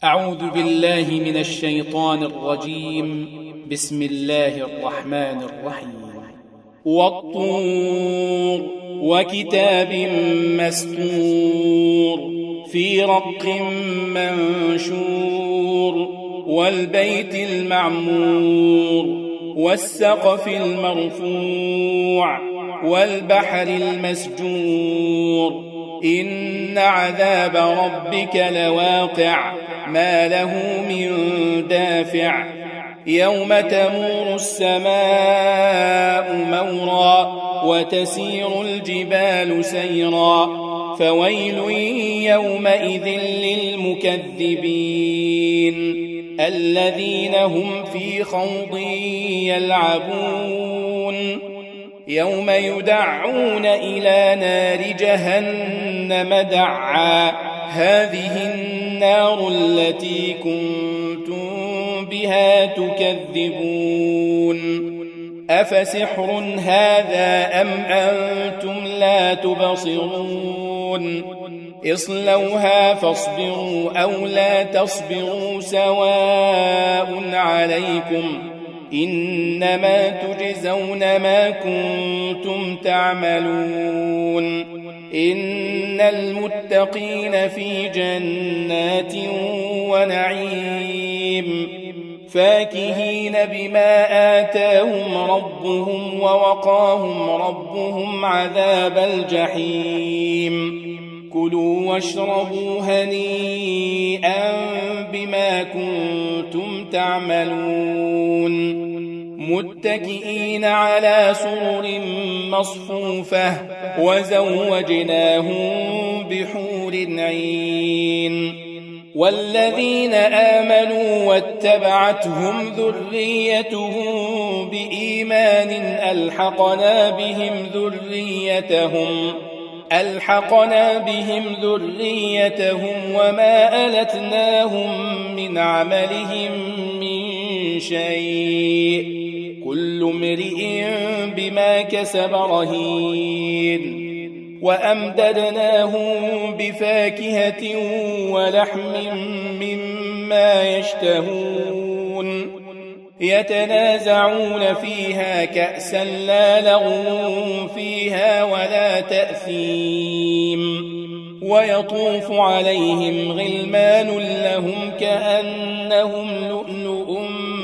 أعوذ بالله من الشيطان الرجيم. بسم الله الرحمن الرحيم. والطور وكتاب مسطور في رق منشور والبيت المعمور والسقف المرفوع والبحر المسجور إن عذاب ربك لواقع ما له من دافع يوم تمور السماء مورا وتسير الجبال سيرا فويل يومئذ للمكذبين الذين هم في خوض يلعبون يوم يدعون إلى نار جهنم دعا هذه النار التي كنتم بها تكذبون أفسحر هذا أم أنتم لا تبصرون اصلوها فاصبروا أو لا تصبروا سواء عليكم إنما تجزون ما كنتم تعملون إن المتقين في جنات ونعيم فاكهين بما آتاهم ربهم ووقاهم ربهم عذاب الجحيم كلوا واشربوا هنيئا بما كنتم تعملون متكئين على سرر مصفوفة وزوجناهم بحور عين والذين آمنوا واتبعتهم ذريتهم بإيمان ألحقنا بهم ذريتهم وما ألتناهم من عملهم من شيء كل امرئ بما كسب رهين وأمددناهم بفاكهة ولحم مما يشتهون يتنازعون فيها كأسا لا لغو فيها ولا تأثيم ويطوف عليهم غلمان لهم كأنهم لؤلؤ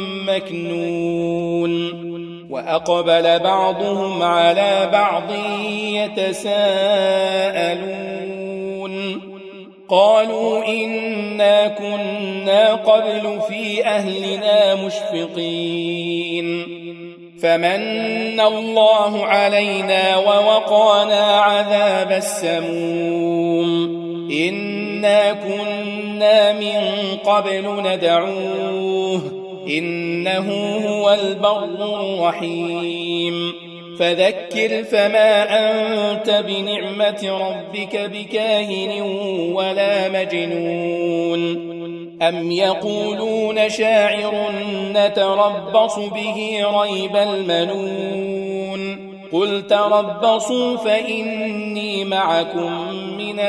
مكنون وأقبل بعضهم على بعض يتساءلون قالوا إنا كنا قبل في أهلنا مشفقين فمن الله علينا ووقانا عذاب السموم إنا كنا من قبل ندعوه إنه هو البر الرحيم فذكر فما أنت بنعمة ربك بكاهن ولا مجنون أم يقولون شاعر نتربص به ريب المنون قل تربصوا فإني معكم من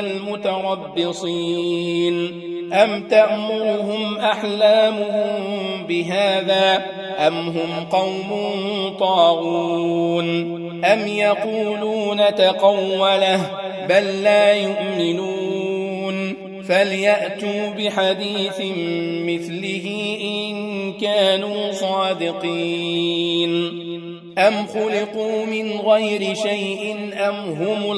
المتربصين أم تأمرهم أحلامهم بهذا أم هم قوم طاغون أم يقولون تقوله بل لا يؤمنون فليأتوا بحديث مثله إن كانوا صادقين أم خلقوا من غير شيء أم هم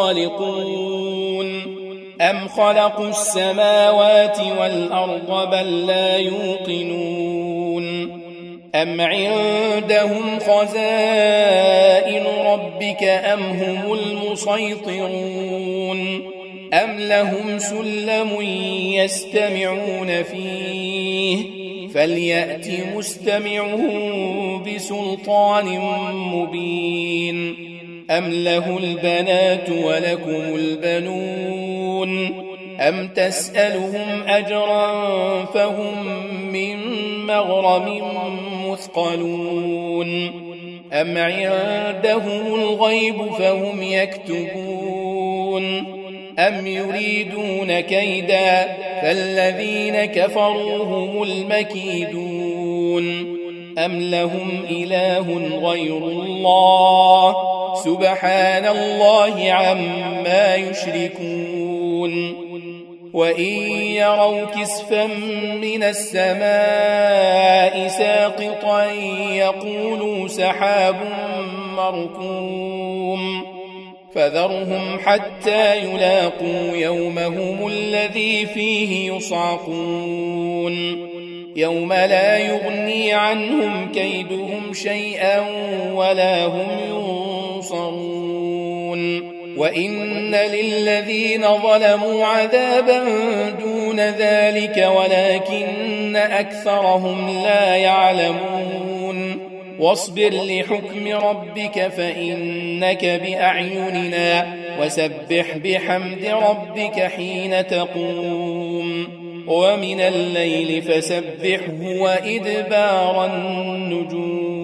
الخالقون أم خلقوا السماوات والأرض بل لا يوقنون أم عندهم خزائن ربك أم هم المسيطرون أم لهم سلم يستمعون فيه فليأت مستمعهم بسلطان مبين أم له البنات ولكم البنون أم تسألهم أجرا فهم من مغرم مثقلون أم عندهم الغيب فهم يكتبون أم يريدون كيدا فالذين كفروا هم المكيدون أم لهم إله غير الله سبحان الله عما يشركون وإن يروا كسفا من السماء ساقطا يقولوا سحاب مركوم فذرهم حتى يلاقوا يومهم الذي فيه يصعقون يوم لا يغني عنهم كيدهم شيئا ولا هم ينصرون وإن للذين ظلموا عذابا دون ذلك ولكن أكثرهم لا يعلمون واصبر لحكم ربك فإنك بأعيننا وسبح بحمد ربك حين تقوم ومن الليل فسبحه وإدبار النجوم